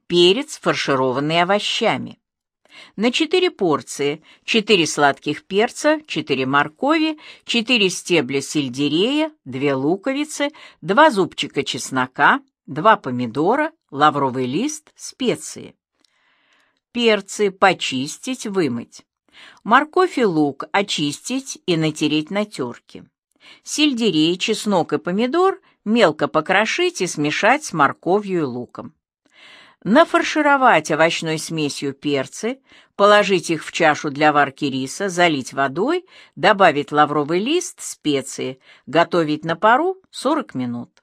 перец, фаршированный овощами. На 4 порции: 4 сладких перца, 4 моркови, 4 стебля сельдерея, 2 луковицы, 2 зубчика чеснока, 2 помидора, лавровый лист, специи. Перцы почистить, вымыть. Морковь и лук очистить и натереть на терке. Сельдерей, чеснок и помидор мелко покрошить и смешать с морковью и луком. Нафаршировать овощной смесью перцы, положить их в чашу для варки риса, залить водой, добавить лавровый лист, специи, готовить на пару 40 минут.